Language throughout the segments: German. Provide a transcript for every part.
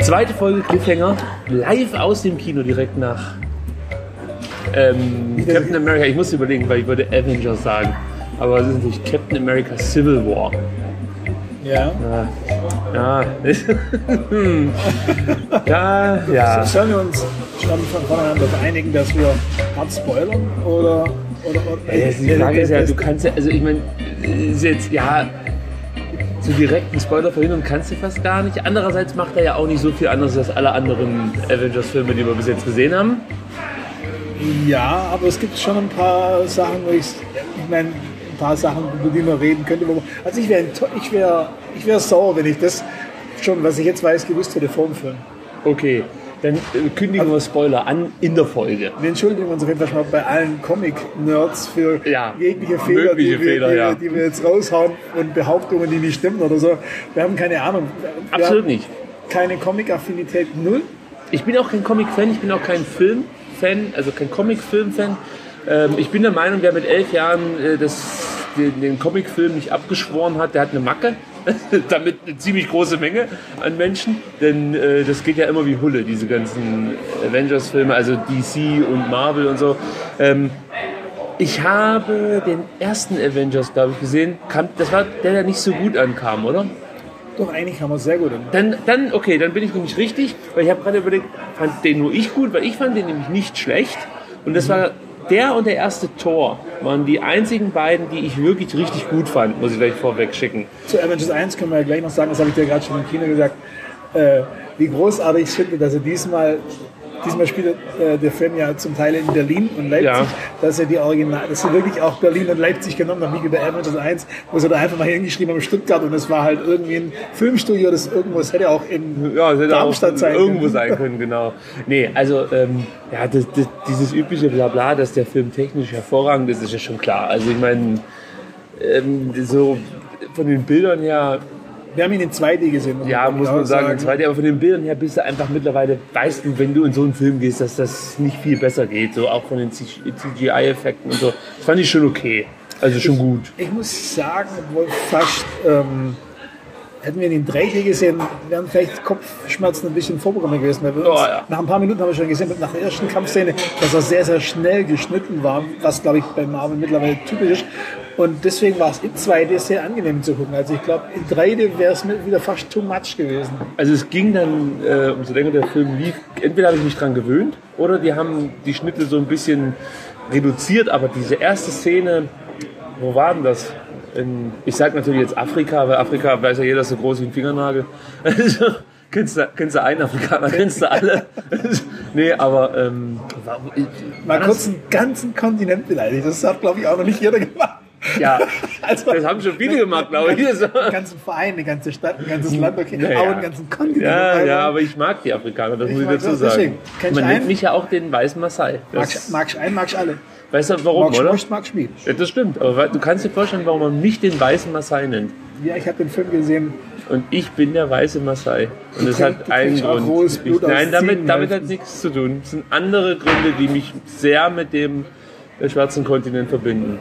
Zweite Folge Cliffhanger, live aus dem Kino direkt nach Captain America. Ich muss überlegen, weil ich wollte Avengers sagen. Aber es ist natürlich Captain America Civil War. Ja. Ja. Sollen wir uns schon voneinander vereinigen, dass wir hart spoilern? Oder die Frage ist ja, du kannst ja, also ich meine, ist jetzt, ja, so direkten Spoiler verhindern kannst du fast gar nicht. Andererseits macht er ja auch nicht so viel anderes als alle anderen Avengers-Filme, die wir bis jetzt gesehen haben. Ja, aber es gibt schon ein paar Sachen, wo ich meine, ein paar Sachen, über die man reden könnte. Also ich wäre sauer, wenn ich das schon, was ich jetzt weiß, gewusst hätte vor dem Film. Okay, dann kündigen wir Spoiler an in der Folge. Wir entschuldigen uns auf jeden Fall schon mal bei allen Comic-Nerds für jegliche Fehler, die wir jetzt raushauen und Behauptungen, die nicht stimmen oder so. Wir haben keine Ahnung. Absolut nicht. Keine Comic-Affinität, null. Ich bin auch kein Comic-Fan, ich bin auch kein Film-Fan, also kein Comic-Film-Fan. Ich bin der Meinung, wer mit 11 Jahren den Comicfilm nicht abgeschworen hat, der hat eine Macke. Damit eine ziemlich große Menge an Menschen. Denn das geht ja immer wie Hulle, diese ganzen Avengers-Filme, also DC und Marvel und so. Ich habe den ersten Avengers, glaube ich, gesehen. Das war der nicht so gut ankam, oder? Doch, eigentlich kam er sehr gut an. Dann bin ich nämlich richtig, weil ich habe gerade überlegt, fand den nur ich gut, weil ich fand den nämlich nicht schlecht. Und das war der und der erste Thor waren die einzigen beiden, die ich wirklich richtig gut fand, muss ich gleich vorweg schicken. Zu Avengers 1 können wir ja gleich noch sagen, das habe ich dir gerade schon im Kino gesagt, wie großartig ich finde, dass er diesmal spielt der Film ja zum Teil in Berlin und Leipzig, dass er dass sie wirklich auch Berlin und Leipzig genommen haben, wie bei Avengers 1, wo sie da einfach mal hingeschrieben haben, Stuttgart, und es war halt irgendwie ein Filmstudio, das hätte auch in Darmstadt sein können. Irgendwo sein können, genau. Nee, also dieses übliche Blabla, dass der Film technisch hervorragend ist, ist ja schon klar. Also ich meine, so von den Bildern her. Wir haben ihn in 2D gesehen. Ja, muss man sagen, in 2D, aber von den Bildern her bist du einfach mittlerweile, weißt du, wenn du in so einen Film gehst, dass das nicht viel besser geht, so auch von den CGI-Effekten und so. Das fand ich schon okay, also schon gut. Ich muss sagen, obwohl fast, hätten wir ihn in 3D gesehen, wären vielleicht Kopfschmerzen ein bisschen vorprogrammiert gewesen. Weil nach ein paar Minuten haben wir schon gesehen, nach der ersten Kampfszene, dass er sehr, sehr schnell geschnitten war, was, glaube ich, bei Marvel mittlerweile typisch ist. Und deswegen war es in 2D sehr angenehm zu gucken. Also ich glaube, in 3D wäre es wieder fast too much gewesen. Also es ging dann, umso länger der Film lief, entweder habe ich mich dran gewöhnt oder die haben die Schnitte so ein bisschen reduziert. Aber diese erste Szene, wo war denn das? Ich sage natürlich jetzt Afrika, weil Afrika weiß ja jeder so groß wie ein Fingernagel. Also, kennst du einen Afrikaner, kennst du alle? Nee, aber mal kurz einen ganzen Kontinent beleidigt. Das hat, glaube ich, auch noch nicht jeder gemacht. Ja, also, das haben schon viele gemacht, glaube ich. Einen ganzen Verein, eine ganze Stadt, ein ganzes Land, okay, aber einen ganzen Kontinent. Ja, aber ich mag die Afrikaner, das muss ich dazu sagen. Man nennt mich ja auch den weißen Maasai. Magst du einen, magst du alle. Weißt du warum, oder? Magst mich. Ja, das stimmt, aber du kannst dir vorstellen, warum man mich den weißen Maasai nennt. Ja, ich habe den Film gesehen. Und ich bin der weiße Maasai. Und das hat einen Grund. Nein, damit hat nichts zu tun. Es sind andere Gründe, die mich sehr mit dem schwarzen Kontinent verbinden.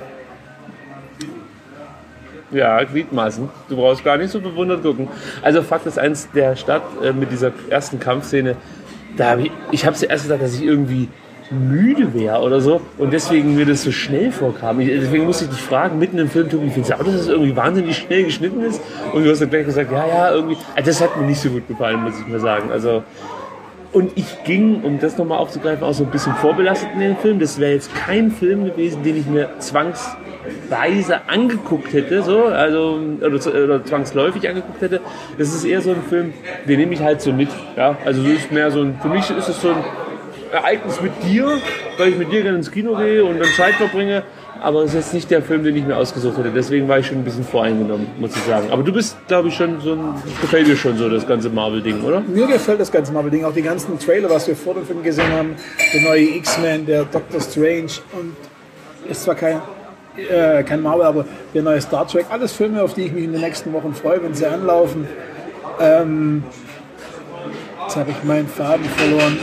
Ja, Gliedmaßen. Du brauchst gar nicht so bewundert gucken. Also Fakt ist eins, der Stadt mit dieser ersten Kampfszene, ich habe zuerst gedacht, dass ich irgendwie müde wäre oder so und deswegen mir das so schnell vorkam. Deswegen musste ich dich fragen, mitten im Film, Tobi, findest du auch, dass das irgendwie wahnsinnig schnell geschnitten ist? Und du hast dann gleich gesagt, ja, irgendwie. Also das hat mir nicht so gut gefallen, muss ich mal sagen. Also, und ich ging, um das nochmal aufzugreifen, auch so ein bisschen vorbelastet in den Film. Das wäre jetzt kein Film gewesen, den ich mir zwangsweise angeguckt hätte, so, also, oder zwangsläufig angeguckt hätte. Das ist eher so ein Film, den nehme ich halt so mit. Ja? Also das ist mehr so für mich ist es so ein Ereignis mit dir, weil ich mit dir gerne ins Kino gehe und dann Zeit verbringe. Aber es ist jetzt nicht der Film, den ich mir ausgesucht hätte. Deswegen war ich schon ein bisschen voreingenommen, muss ich sagen. Aber du bist, glaube ich, schon gefällt dir schon so das ganze Marvel-Ding, oder? Mir gefällt das ganze Marvel-Ding. Auch die ganzen Trailer, was wir vor dem Film gesehen haben. Der neue X-Men, der Doctor Strange und ist zwar kein Marvel, aber der neue Star Trek. Alles Filme, auf die ich mich in den nächsten Wochen freue, wenn sie anlaufen. Jetzt habe ich meinen Faden verloren.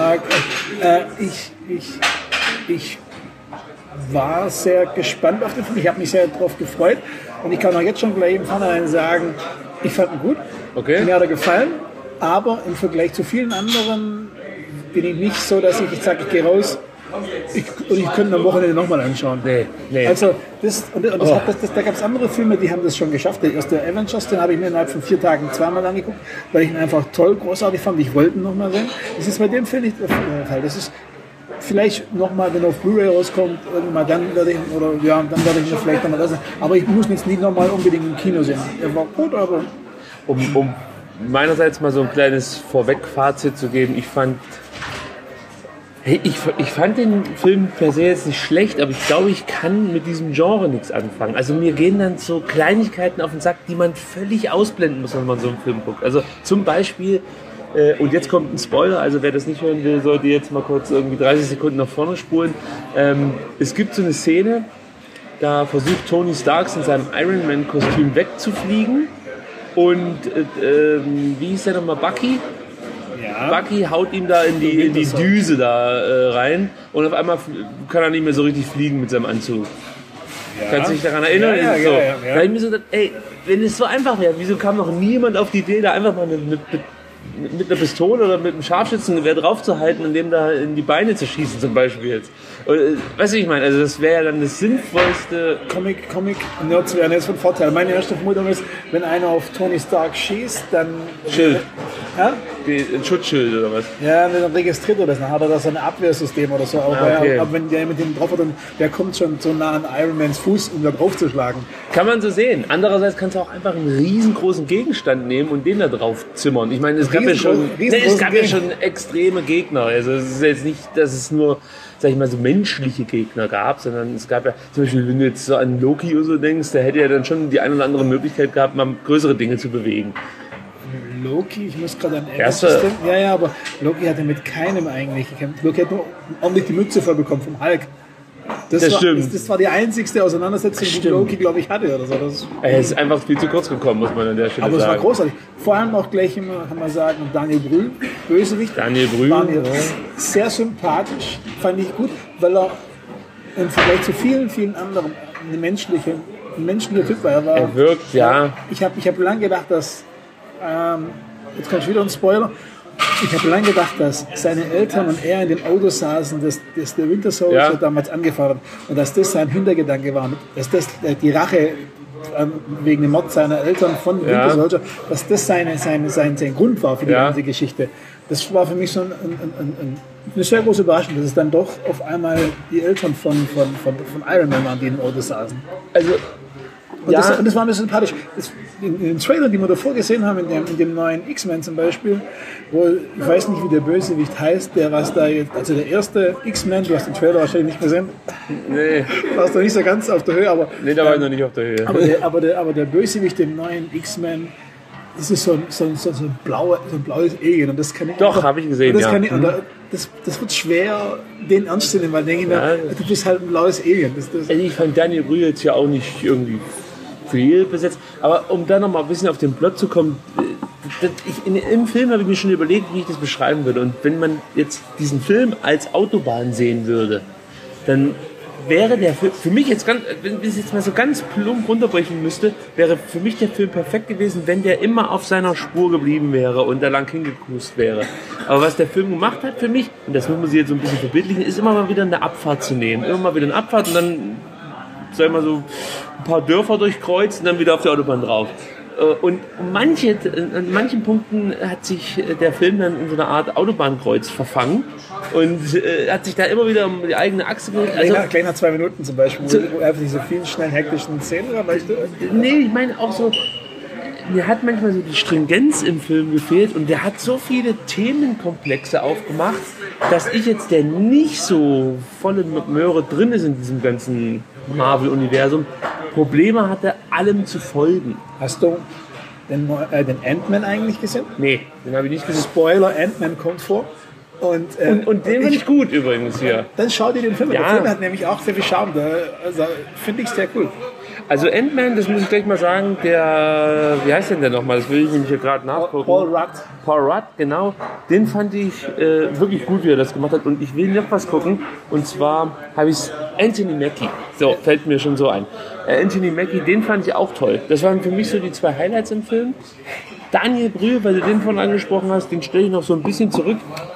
Ich war sehr gespannt auf den Film. Ich habe mich sehr darauf gefreut. Und ich kann auch jetzt schon gleich im Vornherein sagen, ich fand ihn gut. Okay. Mir hat er gefallen. Aber im Vergleich zu vielen anderen bin ich nicht so, dass ich sage, ich gehe raus und ich könnte am Wochenende nochmal anschauen. Nee. Also da gab es andere Filme, die haben das schon geschafft. Der erste Avengers, den habe ich mir innerhalb von 4 Tagen zweimal angeguckt, weil ich ihn einfach toll, großartig fand. Ich wollte ihn nochmal sehen. Das ist bei dem Film nicht der Fall. Das ist vielleicht nochmal, wenn er auf Blu-ray rauskommt, irgendwann dann werde ich, dann werde ich ihn vielleicht nochmal lassen. Aber ich muss ihn jetzt nicht nochmal unbedingt im Kino sehen. Er war gut, aber... Um meinerseits mal so ein kleines Vorweg-Fazit zu geben, ich fand den Film per se jetzt nicht schlecht, aber ich glaube, ich kann mit diesem Genre nichts anfangen. Also mir gehen dann so Kleinigkeiten auf den Sack, die man völlig ausblenden muss, wenn man so einen Film guckt. Also zum Beispiel, und jetzt kommt ein Spoiler, also wer das nicht hören will, sollte jetzt mal kurz irgendwie 30 Sekunden nach vorne spulen. Es gibt so eine Szene, da versucht Tony Stark in seinem Iron Man-Kostüm wegzufliegen und wie hieß der nochmal, Bucky? Ja. Bucky haut ihm da in die Düse da rein und auf einmal kann er nicht mehr so richtig fliegen mit seinem Anzug. Ja. Kannst du dich daran erinnern? Ja. Da habe ich mir so gedacht, ey, wenn es so einfach wäre, wieso kam noch niemand auf die Idee, da einfach mal mit einer Pistole oder mit einem Scharfschützengewehr draufzuhalten und dem da in die Beine zu schießen zum Beispiel jetzt. Weißt du, ich meine, also das wäre ja dann das sinnvollste... Comic-Nerds wären jetzt von Vorteil. Meine erste Vermutung ist, wenn einer auf Tony Stark schießt, dann... Schild. Ja? Ein Schutzschild oder was? Ja, dann registriert er das. Dann hat er da so ein Abwehrsystem oder so. Aber wenn der mit dem drauf hat, der kommt schon so nah an Iron Mans Fuß, um da drauf zu schlagen. Kann man so sehen. Andererseits kannst du auch einfach einen riesengroßen Gegenstand nehmen und den da drauf zimmern. Ich meine, es gab ja schon extreme Gegner. Also es ist jetzt nicht, dass es nur, sag ich mal, so menschliche Gegner gab, sondern es gab ja zum Beispiel, wenn du jetzt so an Loki oder so denkst, der hätte ja dann schon die eine oder andere Möglichkeit gehabt, mal größere Dinge zu bewegen. Loki, ich muss gerade an System. Ja, aber Loki hatte mit keinem eigentlich gekämpft. Loki hat nur ordentlich die Mütze voll bekommen vom Hulk. Das stimmt. Das war die einzigste Auseinandersetzung, die Loki, glaube ich, hatte oder so. Er ist einfach viel zu kurz gekommen, muss man an der Stelle sagen. Aber es war großartig. Vor allem auch gleich immer, kann man sagen, Daniel Brühl, Bösewicht. War mir sehr sympathisch, fand ich gut, weil er im Vergleich zu vielen, vielen anderen ein menschlicher Typ war. Er wirkt, ja. Ich hab lange gedacht, dass jetzt kommt wieder ein Spoiler. Ich habe lange gedacht, dass seine Eltern und er in dem Auto saßen, das der Winter Soldier damals angefahren hat und dass das sein Hintergedanke war, dass das die Rache wegen dem Mord seiner Eltern von Winter Soldier, dass das sein Grund war für die ganze Geschichte. Das war für mich so eine sehr große Überraschung, dass es dann doch auf einmal die Eltern von Iron Man waren, die im Auto saßen. Also und das war mir sympathisch. In den Trailern, die wir davor gesehen haben, in dem neuen X-Men zum Beispiel, wo, ich weiß nicht, wie der Bösewicht heißt, der erste X-Men, du hast den Trailer wahrscheinlich nicht gesehen. Nee. Warst du nicht so ganz auf der Höhe, aber... Nee, da war ich noch nicht auf der Höhe. Aber der Bösewicht im neuen X-Men, das ist so ein blaues Alien und das kann ich... Doch, habe ich gesehen, Das wird schwer, den ernst zu nehmen, weil denke ich mir, du bist halt ein blaues Alien. Also ich fand Daniel Brühl jetzt ja auch nicht irgendwie viel besetzt, aber um da noch mal ein bisschen auf den Plot zu kommen, im Film habe ich mir schon überlegt, wie ich das beschreiben würde. Und wenn man jetzt diesen Film als Autobahn sehen würde, dann wäre der für mich jetzt ganz, wenn ich es jetzt mal so ganz plump runterbrechen müsste, wäre für mich der Film perfekt gewesen, wenn der immer auf seiner Spur geblieben wäre und da lang hingekust wäre. Aber was der Film gemacht hat für mich, und das muss man sich jetzt so ein bisschen verbildlichen, ist immer mal wieder eine Abfahrt zu nehmen. Immer mal wieder eine Abfahrt und dann, sag ich mal so, ein paar Dörfer durchkreuzen und dann wieder auf der Autobahn drauf. Und an manchen Punkten hat sich der Film dann in so einer Art Autobahnkreuz verfangen und hat sich da immer wieder um die eigene Achse gedreht. Also, gleich nach 2 Minuten zum Beispiel, wo einfach diese vielen schnellen, hektischen Szenen oder weißt du? Nee, ich meine auch so, mir hat manchmal so die Stringenz im Film gefehlt und der hat so viele Themenkomplexe aufgemacht, dass ich jetzt, der nicht so volle Möhre drin ist in diesem ganzen Marvel-Universum, Probleme hatte, allem zu folgen. Hast du den Ant-Man eigentlich gesehen? Nee, den habe ich nicht gesehen. Spoiler, Ant-Man kommt vor. Und den finde ich gut übrigens hier. Dann schau dir den Film an. Der Film hat nämlich auch sehr viel Charme. Also finde ich sehr cool. Also Ant-Man, das muss ich gleich mal sagen, wie heißt denn der nochmal? Das will ich nämlich hier gerade nachgucken. Paul Rudd, genau. Den fand ich wirklich gut, wie er das gemacht hat. Und ich will noch was gucken. Und zwar habe ich Anthony Mackie. So, fällt mir schon so ein. Anthony Mackie, den fand ich auch toll. Das waren für mich so die 2 Highlights im Film. Daniel Brühl, weil du den vorhin angesprochen hast, den stelle ich noch so ein bisschen zurück,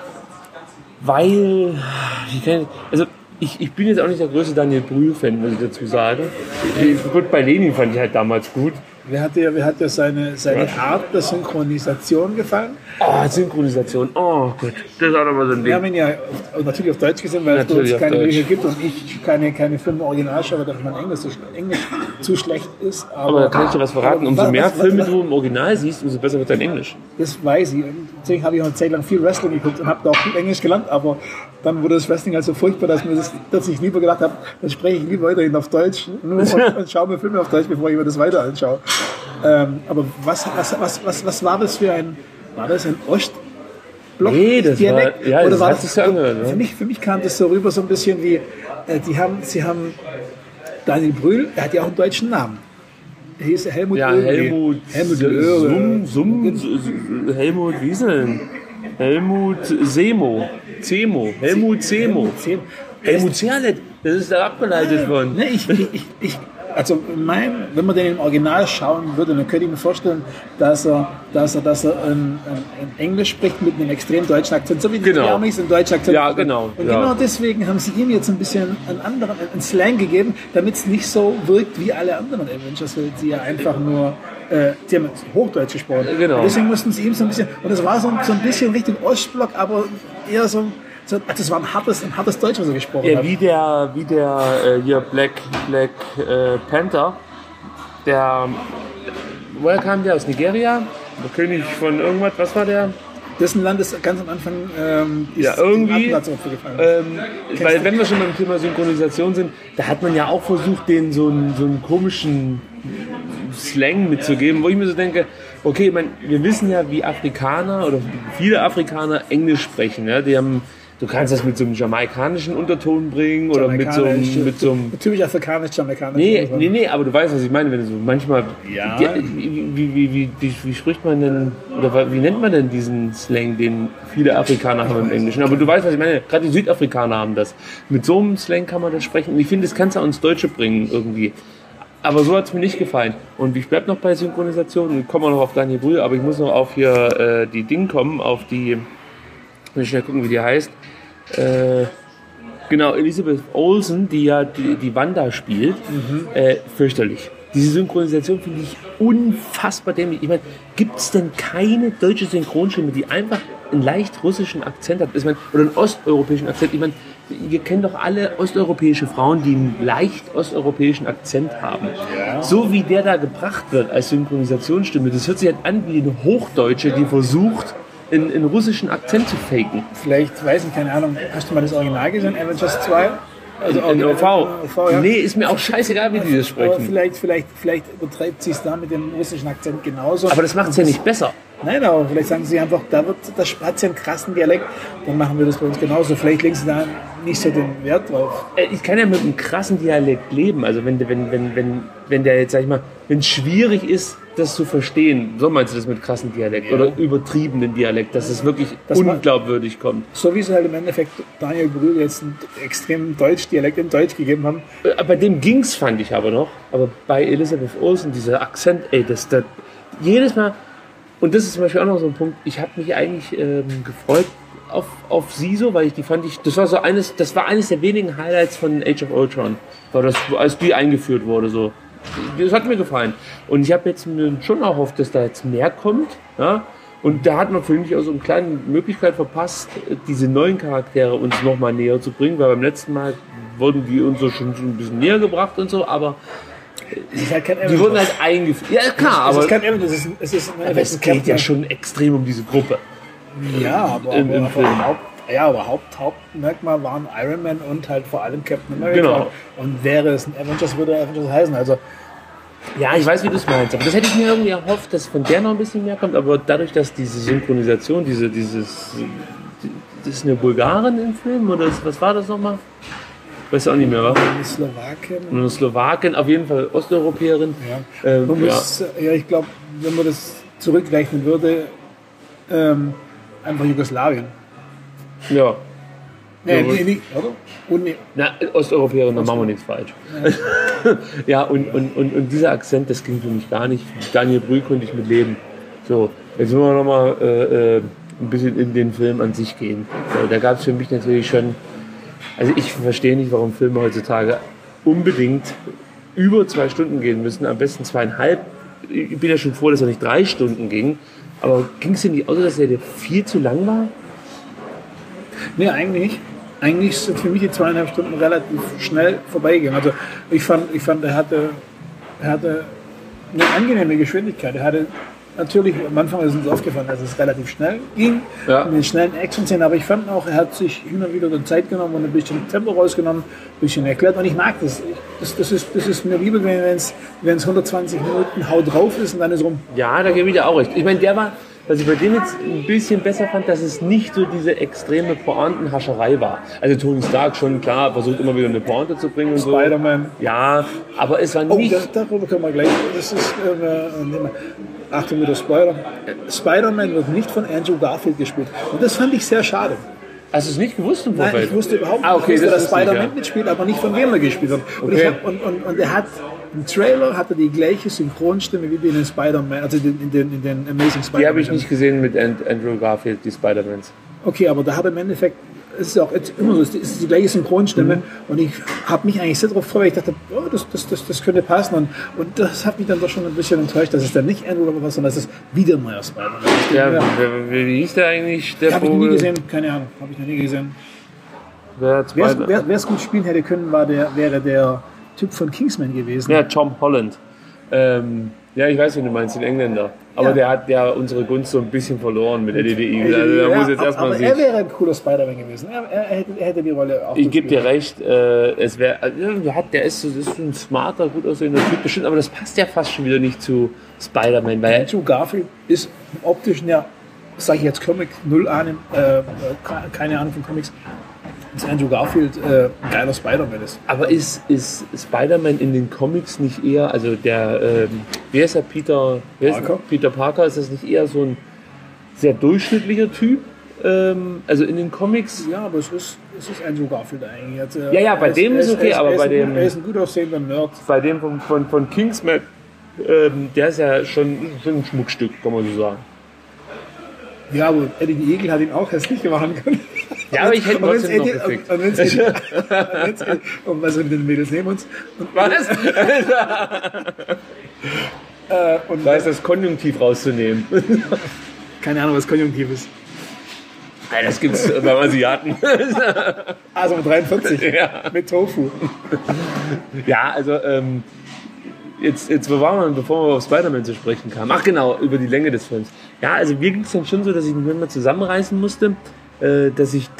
weil ich bin jetzt auch nicht der größte Daniel Brühl-Fan, muss ich dazu sagen. Gut, bei Lenin fand ich halt damals gut. Wer hat dir seine Art der Synchronisation gefallen? Oh, Synchronisation. Oh Gott, das ist auch nochmal so ein Ding. Wir haben ihn ja natürlich auf Deutsch gesehen, weil es uns keine Bücher gibt und ich keine Filme original schaue, weil mein Englisch zu schlecht ist. Aber da kann ich dir was verraten. Umso mehr Filme du im Original siehst, umso besser wird dein Englisch. Das weiß ich. Deswegen habe ich auch eine Zeit lang viel Wrestling geguckt und habe da auch gut Englisch gelernt, aber dann wurde das Wrestling halt so furchtbar, dass ich lieber gedacht habe, dann spreche ich lieber weiterhin auf Deutsch und schaue mir Filme auf Deutsch, bevor ich mir das weiter anschaue. Aber was war das für ein... War das ein Ostblock? Nee, das Dialekt? war... Ja, oder das war hat sich so angehört. Ne? Für mich kam das so rüber, so ein bisschen wie... Sie haben Daniel Brühl, er hat ja auch einen deutschen Namen. Er hieß Helmut Oehme. Helmut Wieseln. Helmut Semo. Helmut Semo. Helmut Zerlett. Das ist da abgeleitet worden. Ne, also wenn man den im Original schauen würde, dann könnte ich mir vorstellen, dass er ein Englisch spricht mit einem extrem deutschen Akzent, so wie die Amis einen deutschen Akzent. Ja, genau. Und genau deswegen haben sie ihm jetzt ein bisschen einen Slang gegeben, damit es nicht so wirkt wie alle anderen Avengers, weil sie ja einfach nur sie haben Hochdeutsch gesprochen. Genau. Und deswegen mussten sie ihm so ein bisschen, und das war so ein bisschen Richtung Ostblock, aber eher so, das war ein hartes Deutsch, was er gesprochen hat. Wie der hier Black Panther, woher kam der? Aus Nigeria? Der König von irgendwas, was war der? Dessen Land ist ganz am Anfang irgendwie, weil wenn wir schon beim Thema Synchronisation sind, da hat man ja auch versucht, denen so einen komischen Slang mitzugeben, wo ich mir so denke, okay, wir wissen ja, wie Afrikaner oder viele Afrikaner Englisch sprechen. Ja? Du kannst das mit so einem jamaikanischen Unterton bringen oder mit so einem typisch afrikanisch-jamaikanisch. Nee, aber du weißt, was ich meine, wenn du so manchmal wie spricht man denn oder wie nennt man denn diesen Slang, den viele Afrikaner haben im Englischen? Aber du weißt, was ich meine, gerade die Südafrikaner haben das. Mit so einem Slang kann man das sprechen und ich finde, das kannst du auch ins Deutsche bringen irgendwie. Aber so hat es mir nicht gefallen. Und ich bleibe noch bei Synchronisation und komme auch noch auf Daniel Brühl, aber ich muss noch auf hier die Ding kommen, auf die, muss ich schnell gucken, wie die heißt. Genau, Elizabeth Olsen, die ja die Wanda spielt, fürchterlich. Diese Synchronisation finde ich unfassbar dämlich. Ich meine, gibt es denn keine deutsche Synchronstimme, die einfach einen leicht russischen Akzent hat? Ich meine, oder einen osteuropäischen Akzent. Ich meine, ihr kennt doch alle osteuropäische Frauen, die einen leicht osteuropäischen Akzent haben. Ja. So wie der da gebracht wird als Synchronisationsstimme, das hört sich halt an wie eine Hochdeutsche, die versucht, einen russischen Akzent zu faken. Vielleicht, weiß ich, keine Ahnung, hast du mal das Original gesehen, Avengers 2? Also in OV. Ja. Nee, ist mir auch scheißegal, wie die das sprechen. Aber vielleicht übertreibt sie es da mit dem russischen Akzent genauso. Aber das macht es ja nicht besser. Nein, aber vielleicht sagen sie einfach, da hat sie einen krassen Dialekt, dann machen wir das bei uns genauso. Vielleicht legen sie da nicht so den Wert drauf. Ich kann ja mit einem krassen Dialekt leben. Also wenn der jetzt, sag ich mal, wenn es schwierig ist, das zu verstehen, so meinst du das mit krassen Dialekt oder übertriebenen Dialekt, dass es wirklich unglaubwürdig kommt. So wie sie halt im Endeffekt Daniel Brühl jetzt einen extremen Dialekt in Deutsch gegeben haben. Bei dem ging's, fand ich aber noch. Aber bei Elizabeth Olsen, dieser Akzent, das jedes Mal. Und das ist zum Beispiel auch noch so ein Punkt, ich habe mich eigentlich gefreut auf sie so, weil das war eines der wenigen Highlights von Age of Ultron, war das, als die eingeführt wurde, so. Das hat mir gefallen. Und ich habe jetzt schon auch gehofft, dass da jetzt mehr kommt, ja. Und da hat man, finde ich, auch so eine kleine Möglichkeit verpasst, diese neuen Charaktere uns nochmal näher zu bringen, weil beim letzten Mal wurden die uns so schon ein bisschen näher gebracht und so, aber die wurden halt eingeführt. Ja, klar, aber es ist kein Avengers, es geht ja schon extrem um diese Gruppe. Ja, aber Hauptmerkmal waren Iron Man und halt vor allem Captain America. Genau. Und wäre es ein Avengers, würde Avengers heißen. Also ja, ich weiß, wie du es meinst. Aber das hätte ich mir irgendwie erhofft, dass von der noch ein bisschen mehr kommt. Aber dadurch, dass diese Synchronisation, das ist eine Bulgarin im Film oder was war das nochmal? Weiß auch nicht mehr, was? Eine Slowakin, auf jeden Fall Osteuropäerin. Ja. Ich glaube, wenn man das zurückrechnen würde, einfach Jugoslawien. Ja. Nee, oder? Na, Osteuropäerin, da machen wir nichts falsch. Ja, und dieser Akzent, das ging für mich gar nicht. Daniel Brühl konnte ich mit leben. So, jetzt müssen wir nochmal ein bisschen in den Film an sich gehen. Da gab es für mich natürlich schon, also ich verstehe nicht, warum Filme heutzutage unbedingt über 2 Stunden gehen müssen, am besten 2,5. Ich bin ja schon froh, dass er nicht 3 Stunden ging, aber ging es dir nicht aus, dass er dir viel zu lang war? Nee, eigentlich nicht. Eigentlich sind für mich die 2,5 Stunden relativ schnell vorbeigegangen. Also ich fand er hatte eine angenehme Geschwindigkeit. Er hatte natürlich, am Anfang ist uns aufgefallen, dass es relativ schnell ging, in den schnellen Action-Szenen, aber ich fand auch, er hat sich hin und wieder die Zeit genommen und ein bisschen Tempo rausgenommen, ein bisschen erklärt und ich mag das. Das ist mir lieber, wenn es 120 Minuten Hau drauf ist und dann ist rum. Ja, da gebe ich dir auch recht. Ich meine, der war, was ich bei dem jetzt ein bisschen besser fand, dass es nicht so diese extreme Pointenhascherei war. Also Tony Stark schon, klar, versucht immer wieder eine Pointe zu bringen und so. Spider-Man. Ja, aber es war nicht... Darüber können wir gleich... Das ist... Achtung mit der Spoiler. Spider-Man wird nicht von Andrew Garfield gespielt. Und das fand ich sehr schade. Hast du es nicht gewusst im Vorfeld? Nein, ich wusste überhaupt nicht, okay, dass Spider-Man mitspielt, aber nicht von wem er gespielt hat. Und er hat... Im Trailer hat er die gleiche Synchronstimme wie in den Spider-Man, also in den Amazing Spider-Man. Die habe ich nicht gesehen mit Andrew Garfield, die Spider-Mans. Okay, aber da hat er im Endeffekt, es ist ja auch jetzt immer so, es ist die gleiche Synchronstimme und ich habe mich eigentlich sehr darauf gefreut, weil ich dachte, oh, das könnte passen und das hat mich dann doch schon ein bisschen enttäuscht, dass es dann nicht Andrew oder was, sondern dass es wieder ein neuer Spider-Man ist. Ja, wie hieß der eigentlich? Der habe ich noch nie gesehen, keine Ahnung, habe ich noch nie gesehen. Wer es gut spielen hätte können, wäre der Typ von Kingsman gewesen. Ja, Tom Holland. Ja, ich weiß, wen du meinst, den Engländer. Aber der hat ja unsere Gunst so ein bisschen verloren mit Eddie the Eagle. Also, da muss jetzt erstmal aber er wäre ein cooler Spider-Man gewesen. Er hätte die Rolle auch. Ich gebe dir recht, es wäre, der ist so ein smarter, gut aussehender Typ bestimmt, aber das passt ja fast schon wieder nicht zu Spider-Man. Weil Andrew Garfield ist im Optischen ja, sage ich jetzt Comic, null Ahnung, keine Ahnung von Comics. Dass Andrew Garfield ein geiler Spider-Man ist. Aber ist Spider-Man in den Comics nicht eher, also der, wie heißt der Peter Parker, ist das nicht eher so ein sehr durchschnittlicher Typ? Also in den Comics... Ja, aber es ist Andrew Garfield eigentlich. Also, bei dem ist okay, aber bei dem... Er ist ein gut aussehender Nerd. Bei dem von Kingsman, der ist ja schon ein Schmuckstück, kann man so sagen. Ja, aber Eddie the Eagle hat ihn auch hässlich machen können. Ja, aber ich hätte trotzdem noch gefickt. Und was sind denn Mädels neben uns? Was? Da ist das Konjunktiv rauszunehmen. Keine Ahnung, was Konjunktiv ist. Ja, das gibt's beim Asiaten. Also mit 43. Ja. Mit Tofu. Ja, also jetzt wo waren wir, bevor wir auf Spider-Man zu sprechen kamen? Ach genau, über die Länge des Films. Ja, also mir ging es dann schon so, dass ich mich manchmal zusammenreißen musste, dass ich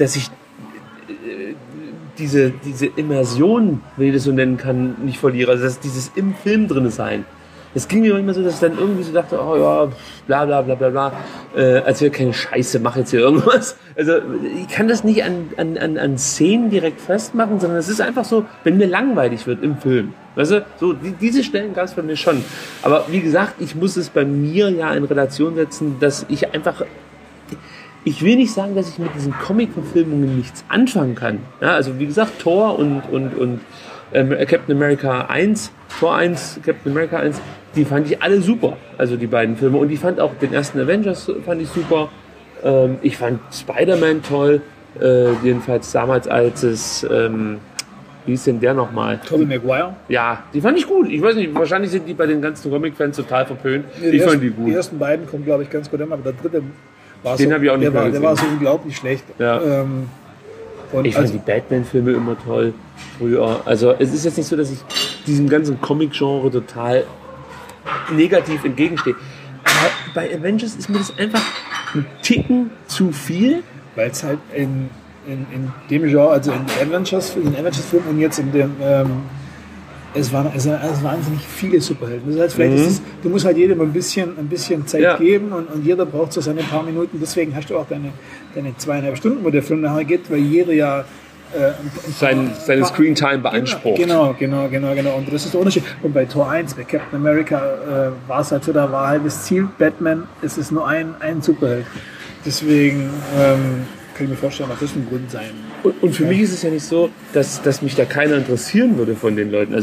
diese Immersion, wenn ich das so nennen kann, nicht verliere. Also dass dieses im Film drin sein. Es ging mir immer so, dass ich dann irgendwie so dachte, oh ja, bla bla bla bla bla, als wäre keine Scheiße, mach jetzt hier irgendwas. Also ich kann das nicht an Szenen direkt festmachen, sondern es ist einfach so, wenn mir langweilig wird im Film. Weißt du, so diese Stellen gab es bei mir schon. Aber wie gesagt, ich muss es bei mir ja in Relation setzen, dass ich einfach... Ich will nicht sagen, dass ich mit diesen Comic-Verfilmungen nichts anfangen kann. Ja, also wie gesagt, Thor und Captain America 1, Thor 1, Captain America 1, die fand ich alle super. Also die beiden Filme. Und ich fand auch den ersten Avengers fand ich super. Ich fand Spider-Man toll. Jedenfalls damals, als es... wie hieß denn der nochmal? Tobey Maguire? Ja, die fand ich gut. Ich weiß nicht, wahrscheinlich sind die bei den ganzen Comic-Fans total verpönt. Ich fand die gut. Die ersten beiden kommen, glaube ich, ganz gut hin, aber der dritte war den habe ich auch nicht mehr gesehen. Der war so unglaublich schlecht. Ja. Ich fand die Batman-Filme immer toll früher. Also es ist jetzt nicht so, dass ich diesem ganzen Comic-Genre total negativ entgegenstehe. Aber bei Avengers ist mir das einfach ein Ticken zu viel. Weil es halt in dem Genre, also in den Avengers-Filmen und jetzt in dem es waren wahnsinnig viele Superhelden. Das heißt, vielleicht du musst halt jedem ein bisschen Zeit geben und jeder braucht so seine paar Minuten. Deswegen hast du auch deine 2,5 Stunden, wo der Film nachher geht, weil jeder ja seine Screentime beansprucht. Genau. Und das ist der Unterschied. Und bei Tor 1, bei Captain America, war es halt so, da war halt das Ziel, Batman, es ist nur ein Superheld. Deswegen kann ich mir vorstellen, dass das ein Grund sein. Und für mich ist es ja nicht so, dass mich da keiner interessieren würde von den Leuten. Also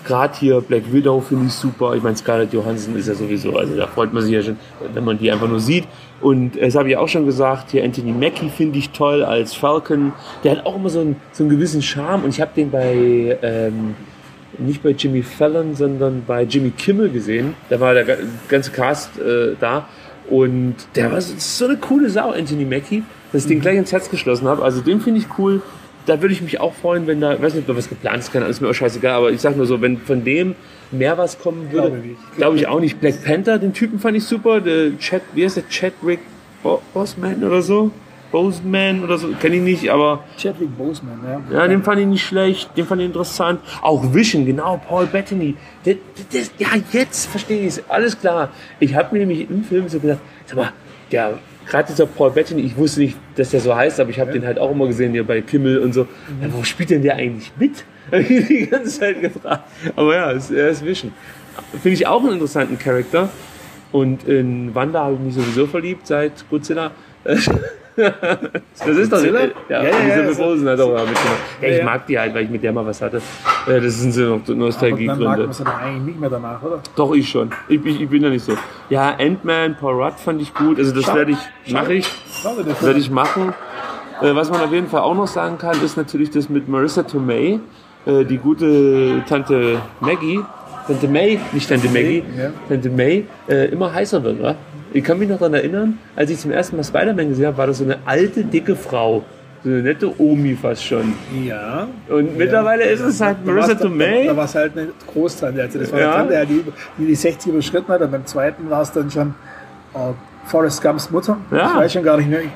gerade hier Black Widow finde ich super. Ich meine, Scarlett Johansson ist ja sowieso, also da freut man sich ja schon, wenn man die einfach nur sieht. Und das habe ich auch schon gesagt, hier Anthony Mackie finde ich toll als Falcon. Der hat auch immer so einen gewissen Charme und ich habe den nicht bei Jimmy Fallon, sondern bei Jimmy Kimmel gesehen. Da war der ganze Cast da und der war so eine coole Sau, Anthony Mackie, dass ich den gleich ins Herz geschlossen habe. Also den finde ich cool. Da würde ich mich auch freuen, wenn da, ich weiß nicht, ob da was geplant ist, ist mir auch scheißegal, aber ich sag nur so, wenn von dem mehr was kommen würde, glaube ich auch nicht. Black Panther, den Typen fand ich super, wie heißt der, Chadwick Boseman oder so? Boseman oder so, kenne ich nicht, aber... Chadwick Boseman, ja. Ja, den fand ich nicht schlecht, den fand ich interessant. Auch Vision, genau, Paul Bettany. Ja, jetzt verstehe ich es, alles klar. Ich habe mir nämlich im Film so gedacht, sag mal, gerade dieser Paul Bettany, ich wusste nicht, dass der so heißt, aber ich habe den halt auch immer gesehen, hier bei Kimmel und so. Ja, wo spielt denn der eigentlich mit? Habe ich die ganze Zeit gefragt. Aber ja, er ist Vision. Finde ich auch einen interessanten Charakter. Und in Wanda habe ich mich sowieso verliebt seit Godzilla. Das ist doch Godzilla? Diese Befosen hat auch mitgemacht. Ja, ich mag die halt, weil ich mit der mal was hatte. Das sind so Nostalgiegründe. Dann mag man es dann eigentlich nicht mehr danach, oder? Doch, ich schon. Ich bin da nicht so. Ja, Ant-Man, Paul Rudd fand ich gut. Also das werde ich machen. Was man auf jeden Fall auch noch sagen kann, ist natürlich das mit Marissa Tomei, die gute Tante Maggie. Tante May, nicht Tante Maggie, Tante May, immer heißer wird, oder? Ich kann mich noch daran erinnern, als ich zum ersten Mal Spider-Man gesehen habe, war das so eine alte, dicke Frau. So eine nette Omi fast schon. Ja. Und mittlerweile ist es halt Marissa Tomei. Da war es halt eine Großtante. Also das war eine Tante, die 60 überschritten hat. Und beim zweiten war es dann schon Forrest Gumps Mutter. Ja. Ich weiß schon gar nicht mehr.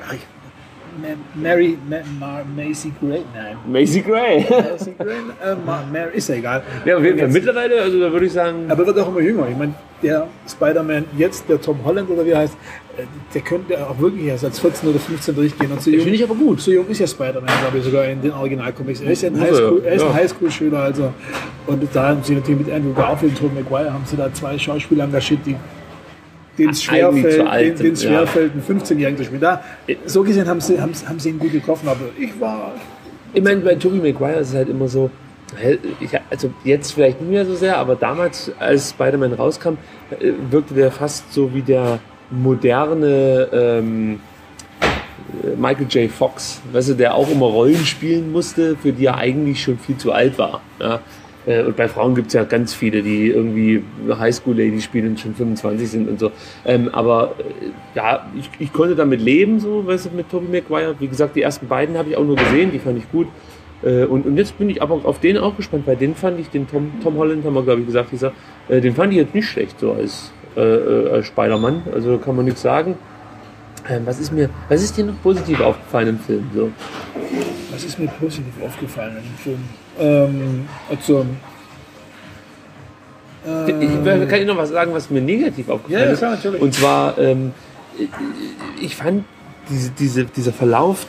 Macy Gray? Nein. Macy Gray. Macy Gray? Ist ja egal. Ja, auf jeden Fall mittlerweile, also da würde ich sagen... Aber wird auch immer jünger. Ich meine, der Spider-Man jetzt, der Tom Holland oder wie er heißt, der könnte auch wirklich erst als 14 oder 15 durchgehen. Und so jung, finde ich aber gut. So jung ist ja Spider-Man, glaube ich, sogar in den Originalcomics. Er ist ja ein Highschool-Schüler. Also. Und da haben sie natürlich mit Andrew Garfield und Tobey Maguire haben sie da zwei Schauspieler engagiert, denen es schwerfällt, einen 15-Jährigen zu spielen. So gesehen haben sie ihn gut getroffen, aber ich meine, bei Tobey Maguire ist es halt immer so, also jetzt vielleicht nicht mehr so sehr, aber damals, als Spider-Man rauskam, wirkte der fast so wie der moderne Michael J. Fox, weißt du, der auch immer Rollen spielen musste, für die er eigentlich schon viel zu alt war. Ja? Und bei Frauen gibt es ja ganz viele, die irgendwie Highschool-Ladies spielen und schon 25 sind und so. Aber ich konnte damit leben, so, weißt du, mit Tobey Maguire. Wie gesagt, die ersten beiden habe ich auch nur gesehen, die fand ich gut. Und jetzt bin ich aber auf den auch gespannt, weil den fand ich, den Tom Holland, haben wir glaube ich gesagt, den fand ich jetzt nicht schlecht, so als Spider-Man. Also kann man nichts sagen. Was ist dir noch positiv aufgefallen im Film? So? Was ist mir positiv aufgefallen im Film? Kann ich noch was sagen, was mir negativ aufgefallen ist? Ja, natürlich. Und zwar, ich fand diesen Verlauf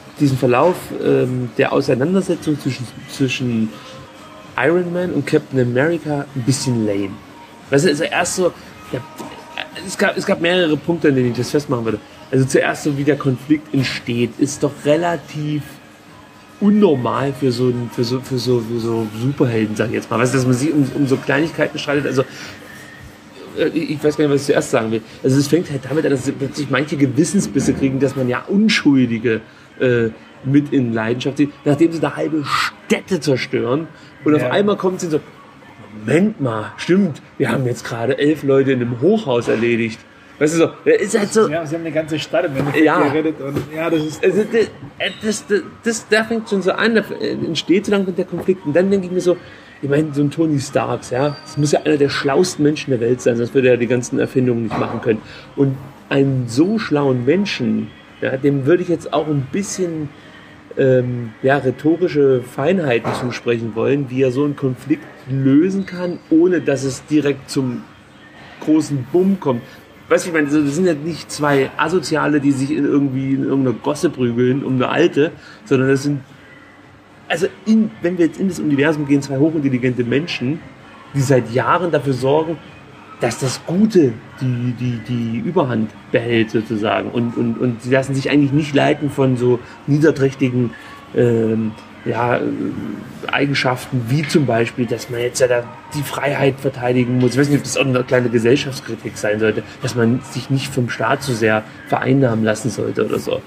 der Auseinandersetzung zwischen Iron Man und Captain America ein bisschen lame. Weißt du, also erst so, es gab mehrere Punkte, an denen ich das festmachen würde. Also zuerst so, wie der Konflikt entsteht, ist doch relativ unnormal für so Superhelden, sag ich jetzt mal. Weißt du, dass man sich um so Kleinigkeiten streitet. Also ich weiß gar nicht, was ich zuerst sagen will. Also es fängt halt damit an, dass plötzlich manche Gewissensbisse kriegen, dass man ja Unschuldige mit in Leidenschaft zieht, nachdem sie da halbe Städte zerstören. Und auf einmal kommt sie so, Moment mal, stimmt, wir haben jetzt gerade 11 Leute in einem Hochhaus erledigt. Weißt du so, ist halt so. Ja, sie haben eine ganze Stadt im Endeffekt gerettet und das ist. Also da fängt schon so an, da entsteht so langsam der Konflikt und dann denke ich mir so, ich meine, so ein Tony Starks, ja, das muss ja einer der schlauesten Menschen der Welt sein, sonst würde er die ganzen Erfindungen nicht machen können. Und einen so schlauen Menschen, ja, dem würde ich jetzt auch ein bisschen rhetorische Feinheiten zusprechen wollen, wie er so einen Konflikt lösen kann, ohne dass es direkt zum großen Bumm kommt. Weißt du, ich meine, das sind ja nicht zwei Asoziale, die sich in irgendeiner Gosse prügeln um eine Alte, sondern das sind, also wenn wir jetzt in das Universum gehen, zwei hochintelligente Menschen, die seit Jahren dafür sorgen, dass das Gute die Überhand behält sozusagen und sie lassen sich eigentlich nicht leiten von so niederträchtigen Eigenschaften, wie zum Beispiel, dass man jetzt ja da die Freiheit verteidigen muss. Ich weiß nicht, ob das auch eine kleine Gesellschaftskritik sein sollte, dass man sich nicht vom Staat zu sehr vereinnahmen lassen sollte oder so.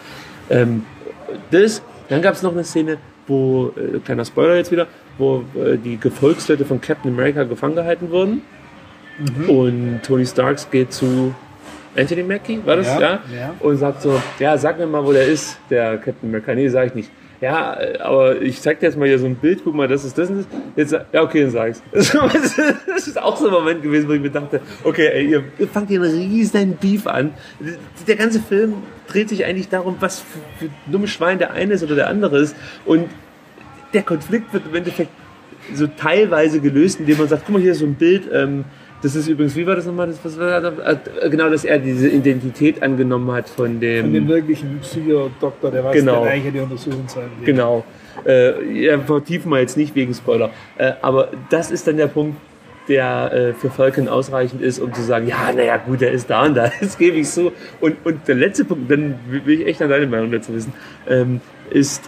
Dann gab es noch eine Szene, wo, kleiner Spoiler jetzt wieder, wo die Gefolgsleute von Captain America gefangen gehalten wurden. Und Tony Stark geht zu Anthony Mackie, war das? Ja. Und sagt so, ja, sag mir mal, wo der ist, der Captain America. Nee, sag ich nicht. Ja, aber ich zeig dir jetzt mal hier so ein Bild, guck mal, das ist das und das. Jetzt, ja, okay, dann sag ich's. Das ist auch so ein Moment gewesen, wo ich mir dachte, okay, ey, ihr fangt hier einen riesen Beef an. Der ganze Film dreht sich eigentlich darum, was für dumme Schwein der eine ist oder der andere ist. Und der Konflikt wird im Endeffekt so teilweise gelöst, indem man sagt, guck mal, hier ist so ein Bild, das ist übrigens, wie war das nochmal? Genau, dass er diese Identität angenommen hat von dem wirklichen Psychodoktor, der weiß, der Reiche, die untersuchen sein. Genau. Vertiefen wir jetzt nicht wegen Spoiler. Aber das ist dann der Punkt, der für Falcon ausreichend ist, um zu sagen, ja, naja, gut, der ist da und da, das gebe ich so. Und der letzte Punkt, dann will ich echt an deine Meinung dazu wissen, ist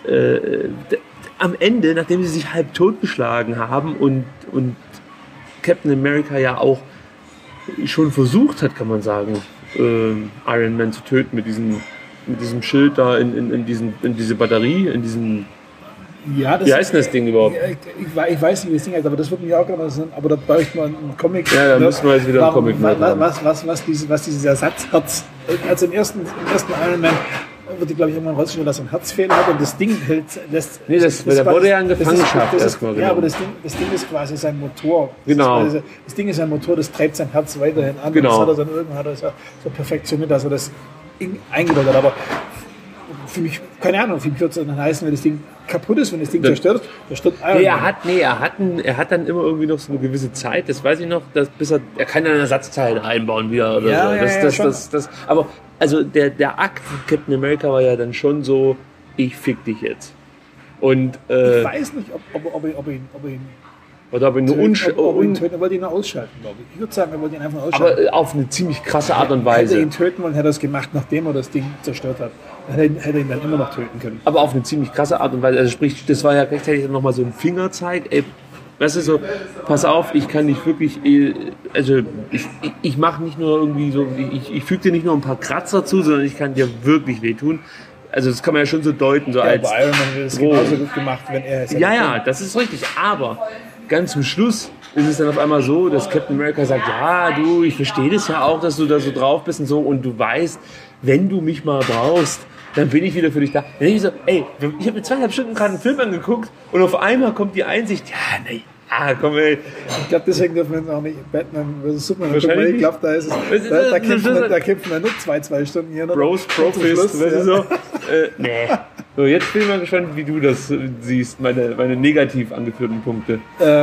am Ende, nachdem sie sich halb totgeschlagen haben und Captain America ja auch schon versucht hat, kann man sagen, Iron Man zu töten mit diesem Schild da in diese Batterie, in diesen... Ja, wie heißt denn das Ding überhaupt? Ich weiß nicht, wie das Ding heißt, aber das würde mich auch gerne interessieren. Aber da brauche ich mal einen Comic. Ja, da müssen wir jetzt wieder einen Comic machen. Was dieses Ersatzherz... Also im ersten Iron Man wird die, glaube ich, irgendwann rausgestellt, dass er ein Herzfehler hat und das Ding lässt... Nee, das wurde ja in Gefangenschaft erstmal. Ja, aber das Ding ist quasi sein Motor. Genau. Das Ding ist sein Motor, das treibt sein Herz weiterhin an. Genau. Das hat er dann irgendwann so perfektioniert, dass er das eingebaut hat. Aber für mich, keine Ahnung, für mich wird es dann heißen, wenn das Ding kaputt ist, wenn das Ding zerstört Iron Man. Er hat dann immer irgendwie noch so eine gewisse Zeit, das weiß ich noch, bis er kann dann Ersatzteile einbauen wieder oder so. Aber also der Akt von Captain America war ja dann schon so, ich fick dich jetzt. Und ich weiß nicht, ob ihn oder ob ihn nur töten, er wollte ihn nur ausschalten, glaube ich. Ich würde sagen, er wollte ihn einfach ausschalten. Aber auf eine ziemlich krasse Art und Weise. Hätte ihn töten wollen, hätte er es gemacht, nachdem er das Ding zerstört hat. Hätte er ihn dann immer noch töten können. Aber auf eine ziemlich krasse Art und Weise. Also sprich, das war ja gleichzeitig nochmal so ein Fingerzeig. Ey, weißt du, so, pass auf, ich kann dich wirklich, also ich mache nicht nur irgendwie so, ich füge dir nicht nur ein paar Kratzer zu, sondern ich kann dir wirklich wehtun. Also das kann man ja schon so deuten, so ja, als... Aber Iron Man hätte es genauso gut gemacht, wenn er es hätte. Ja, das ist richtig, aber ganz zum Schluss ist es dann auf einmal so, dass Captain America sagt, ja, du, ich verstehe das ja auch, dass du da so drauf bist und so, und du weißt, wenn du mich mal brauchst, dann bin ich wieder für dich da. Dann denke ich so, ey, ich habe mir 2,5 Stunden gerade einen Film angeguckt und auf einmal kommt die Einsicht, ja, nee, komm, ey. Ich glaube, deswegen dürfen wir uns auch nicht Batman vs. Superman gucken, ich glaube, da kämpfen wir nur 2 Stunden hier noch. Pro-Fist, weißt du so? Nee. So, jetzt bin ich mal gespannt, wie du das siehst, meine negativ angeführten Punkte.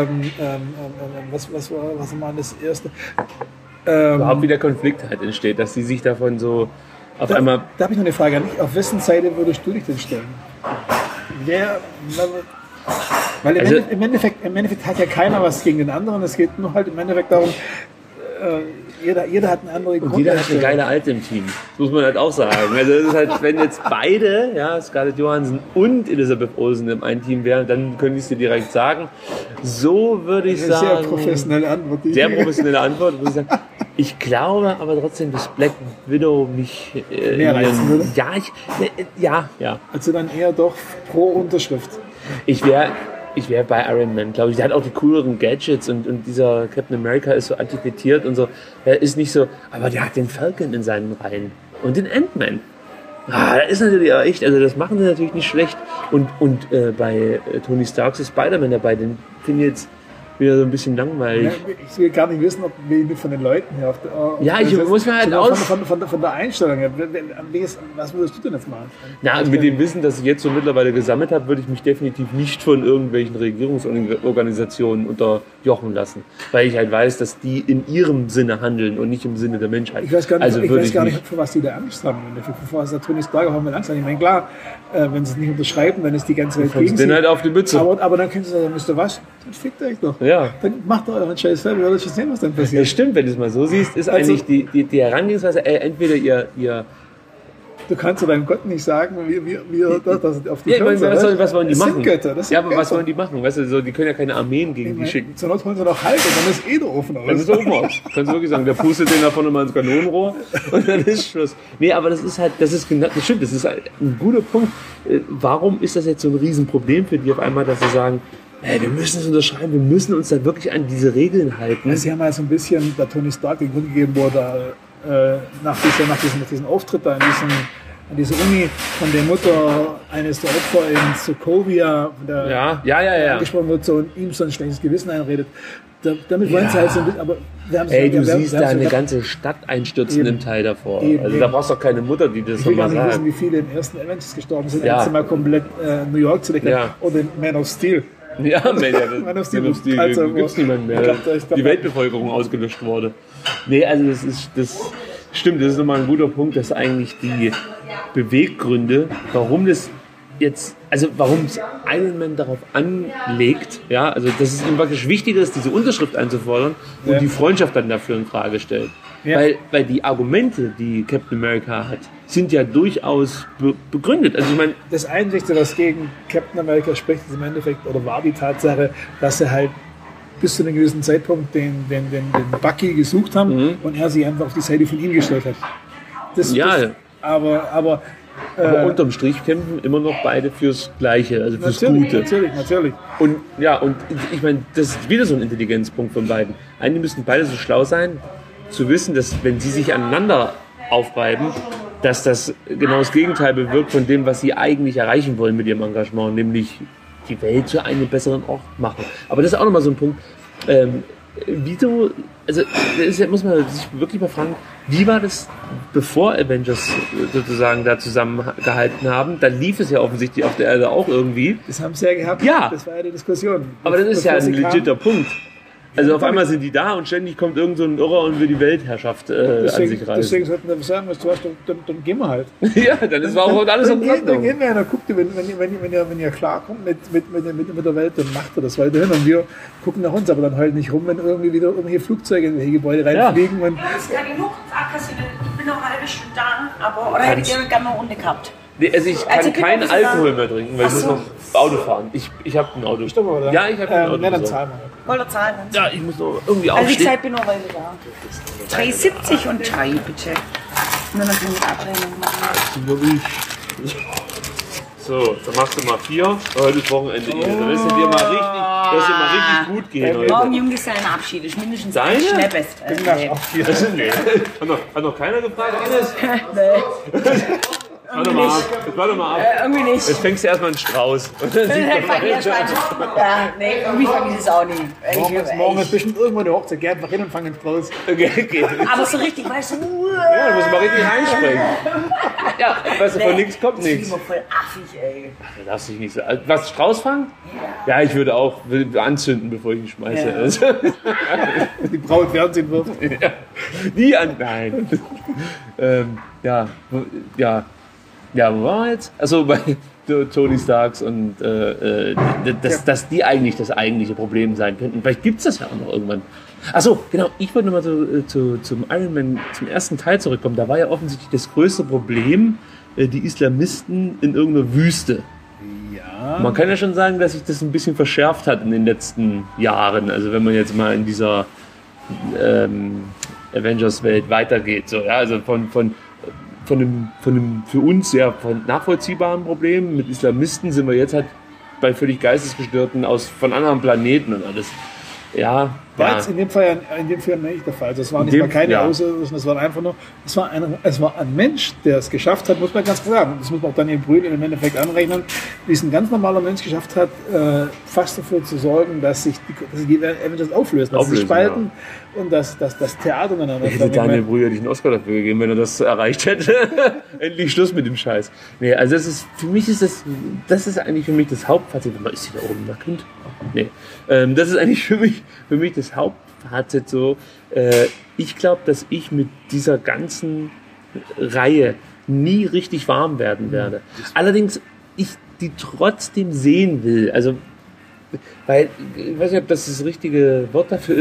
Was war das erste? Überhaupt wie der Konflikt halt entsteht, dass sie sich davon so auf einmal... Da habe ich noch eine Frage an dich. Auf wessen Seite würdest du dich denn stellen? Weil im Endeffekt hat ja keiner was gegen den anderen. Es geht nur halt im Endeffekt darum, jeder hat eine andere Grund. Und jeder hat eine geile Alte im Team. Das muss man halt auch sagen. Also das ist halt, wenn jetzt beide, ja, Scarlett Johansson und Elizabeth Olsen im einen Team wären, dann könnte ich es dir direkt sagen. So würde ich sagen. Sehr professionelle Antwort. Sehr professionelle Antwort, würde ich sagen. Ich glaube aber trotzdem, dass Black Widow mich mehr reizen würde. Ja. Also dann eher doch pro Unterschrift. Ich wäre bei Iron Man, glaube ich. Der hat auch die cooleren Gadgets und dieser Captain America ist so antiquiert und so. Er ist nicht so, aber der hat den Falcon in seinen Reihen und den Ant-Man. Das ist natürlich auch echt, also das machen sie natürlich nicht schlecht. Und bei Tony Starks ist Spider-Man dabei, den finde ich jetzt wieder so ein bisschen langweilig. Ja, ich will gar nicht wissen, ob wir von den Leuten her muss mir halt aus... Von der Einstellung her. Was würdest du denn jetzt machen? Mit dem Wissen, das ich jetzt so mittlerweile gesammelt habe, würde ich mich definitiv nicht von irgendwelchen Regierungsorganisationen unterjochen lassen. Weil ich halt weiß, dass die in ihrem Sinne handeln und nicht im Sinne der Menschheit. Ich weiß gar nicht, für was die da Angst haben. Für was der Tony Stark haben wir Angst haben. Ich meine, klar, wenn sie es nicht unterschreiben, dann ist die ganze Welt gegen sie. Halt auf die Mütze. Aber dann können sie sagen, wisst ihr was? Dann fickt euch doch. Ja. Dann macht doch euren Scheiß fertig, werdet schon sehen, was dann passiert. Ja, stimmt, wenn du es mal so siehst, ist eigentlich die Herangehensweise, entweder ihr Du kannst deinem Gott nicht sagen, wie er das auf die was wollen die machen? Götter, aber was wollen die machen? Weißt du, so, die können ja keine Armeen gegen die schicken. Zur Not holen sie noch Halt und dann ist der Ofen aus. Dann ist der Ofen aus. Kannst du wirklich sagen, der pustet den da vorne mal ins Kanonenrohr und dann ist Schluss. Nee, aber das ist halt, das stimmt, das ist halt ein guter Punkt. Warum ist das jetzt so ein Riesenproblem für die auf einmal, dass sie sagen, wir müssen es unterschreiben, wir müssen uns da wirklich an diese Regeln halten. Sie haben ja so ein bisschen, da Tony Stark den Grund gegeben wurde, nach diesem Auftritt da an dieser Uni von der Mutter eines der Opfer in Sokovia, der angesprochen wird, so und ihm so ein schlechtes Gewissen einredet. Damit wollen sie halt so ein bisschen, aber du siehst da eine ganze Stadt einstürzen im Teil davor. Also da brauchst du doch keine Mutter, die das nochmal sagt. Ich will gar nicht wissen, wie viele im ersten Avengers gestorben sind, jetzt mal komplett New York zu decken. Oder in Man of Steel. Ja, Man of Steel gibt es niemanden mehr. Die Weltbevölkerung ausgelöscht wurde. Nee, also das stimmt, das ist nochmal ein guter Punkt, dass eigentlich die Beweggründe, warum es Iron Man darauf anlegt, ja, also dass es ihm wirklich wichtiger ist, diese Unterschrift einzufordern und die Freundschaft dann dafür in Frage stellt. Ja. Weil die Argumente, die Captain America hat, sind ja durchaus begründet. Also ich meine, das Einzige, was gegen Captain America spricht, ist im Endeffekt, oder war die Tatsache, dass er halt bis zu einem gewissen Zeitpunkt den Bucky gesucht haben und er sich einfach auf die Seite von ihm gestellt hat. Aber unterm Strich kämpfen immer noch beide fürs Gleiche, also fürs Gute. Natürlich. Und ich meine, das ist wieder so ein Intelligenzpunkt von beiden. Eigentlich müssten beide so schlau sein, zu wissen, dass wenn sie sich aneinander aufreiben, dass das genau das Gegenteil bewirkt von dem, was sie eigentlich erreichen wollen mit ihrem Engagement, nämlich die Welt zu einem besseren Ort machen. Aber das ist auch nochmal so ein Punkt. Muss man sich wirklich mal fragen, wie war das, bevor Avengers sozusagen da zusammengehalten haben? Da lief es ja offensichtlich auf der Erde auch irgendwie. Das haben sie ja gehabt. Ja. Das war ja die Diskussion. Aber das ist ja ein legitter Punkt. Also auf einmal sind die da und ständig kommt irgend so ein Irrer und will die Weltherrschaft an sich reißen. Deswegen sollten wir sagen, was du hast, dann gehen wir halt. Ja, dann ist auch alles in Ordnung. Dann gehen wir ja, dann guckt ihr, wenn ihr klarkommt mit der Welt, dann macht ihr das weiterhin und wir gucken nach uns, aber dann halt nicht rum, wenn irgendwie wieder irgendwelche Flugzeuge in die Gebäude reinfliegen. Ja. Das ist ja genug, ich bin noch eine halbe Stunde da, oder hätte ich gerne eine Runde gehabt? Also ich kann keinen Alkohol mehr trinken, weil ich muss noch Auto fahren. Ich habe ein Auto. Ja, ich habe ein Auto. Dann zahlen wir. Wollt ihr zahlen? Ja, ich muss noch irgendwie aufstehen. Also die Zeit bin noch weiter da. 3,70 und 3, bitte. Nur noch eine Abrechnung machen. So, dann machst du mal 4. Heute ist Wochenende. Da wirst du dir mal richtig gut gehen heute. Morgen Junggesellenabschied ist mindestens ein Schneppes. Hat noch keiner gefragt, Ines? Nee. Warte mal ab. Irgendwie nicht. Jetzt fängst du erstmal einen Strauß. Und dann irgendwie fange ich das auch nicht. Morgen ist bestimmt irgendwo eine Hochzeit. Geh einfach hin und fang einen Strauß. Aber so richtig, weißt du. Ja, du musst mal richtig reinspringen. Ja, weißt du, von links kommt nichts. Das ist immer voll affig, ey. Ach, da darfst du dich nicht so. Was, Strauß fangen? Ja, ich würde auch anzünden, bevor ich ihn schmeiße. Ja. Die Braut Fernsehen wirft. Nein. Ja, wo waren wir jetzt? Also bei Tony Starks und dass die eigentlich das eigentliche Problem sein könnten. Vielleicht gibt es das ja auch noch irgendwann. Achso, genau, ich wollte nochmal zum Iron Man, zum ersten Teil zurückkommen. Da war ja offensichtlich das größte Problem die Islamisten in irgendeiner Wüste. Ja. Man kann ja schon sagen, dass sich das ein bisschen verschärft hat in den letzten Jahren. Also wenn man jetzt mal in dieser Avengers-Welt weitergeht. So, ja, also von einem für uns sehr nachvollziehbaren Problem mit Islamisten sind wir jetzt halt bei völlig Geistesgestörten von anderen Planeten und alles. Ja. War jetzt in dem Fall nicht der Fall. Also es waren nicht mal keine Außerirdischen, es war einfach nur, es war ein Mensch, der es geschafft hat, muss man ganz klar sagen. Das muss man auch Daniel Brühl im Endeffekt anrechnen, wie es ein ganz normaler Mensch geschafft hat, fast dafür zu sorgen, dass sich die Avengers auflösen, dass sie sich spalten und dass das Theater miteinander. Hätte Daniel Brühl nicht einen Oscar dafür gegeben, wenn er das erreicht hätte. Endlich Schluss mit dem Scheiß. Nee, also das ist eigentlich für mich das Hauptfazit. Ist die da oben nackt? Nee. Das ist eigentlich für mich das Hauptfazit so. Ich glaube, dass ich mit dieser ganzen Reihe nie richtig warm werden werde. Allerdings ich die trotzdem sehen will. Also, weil, ich weiß nicht, ob das richtige Wort dafür ist,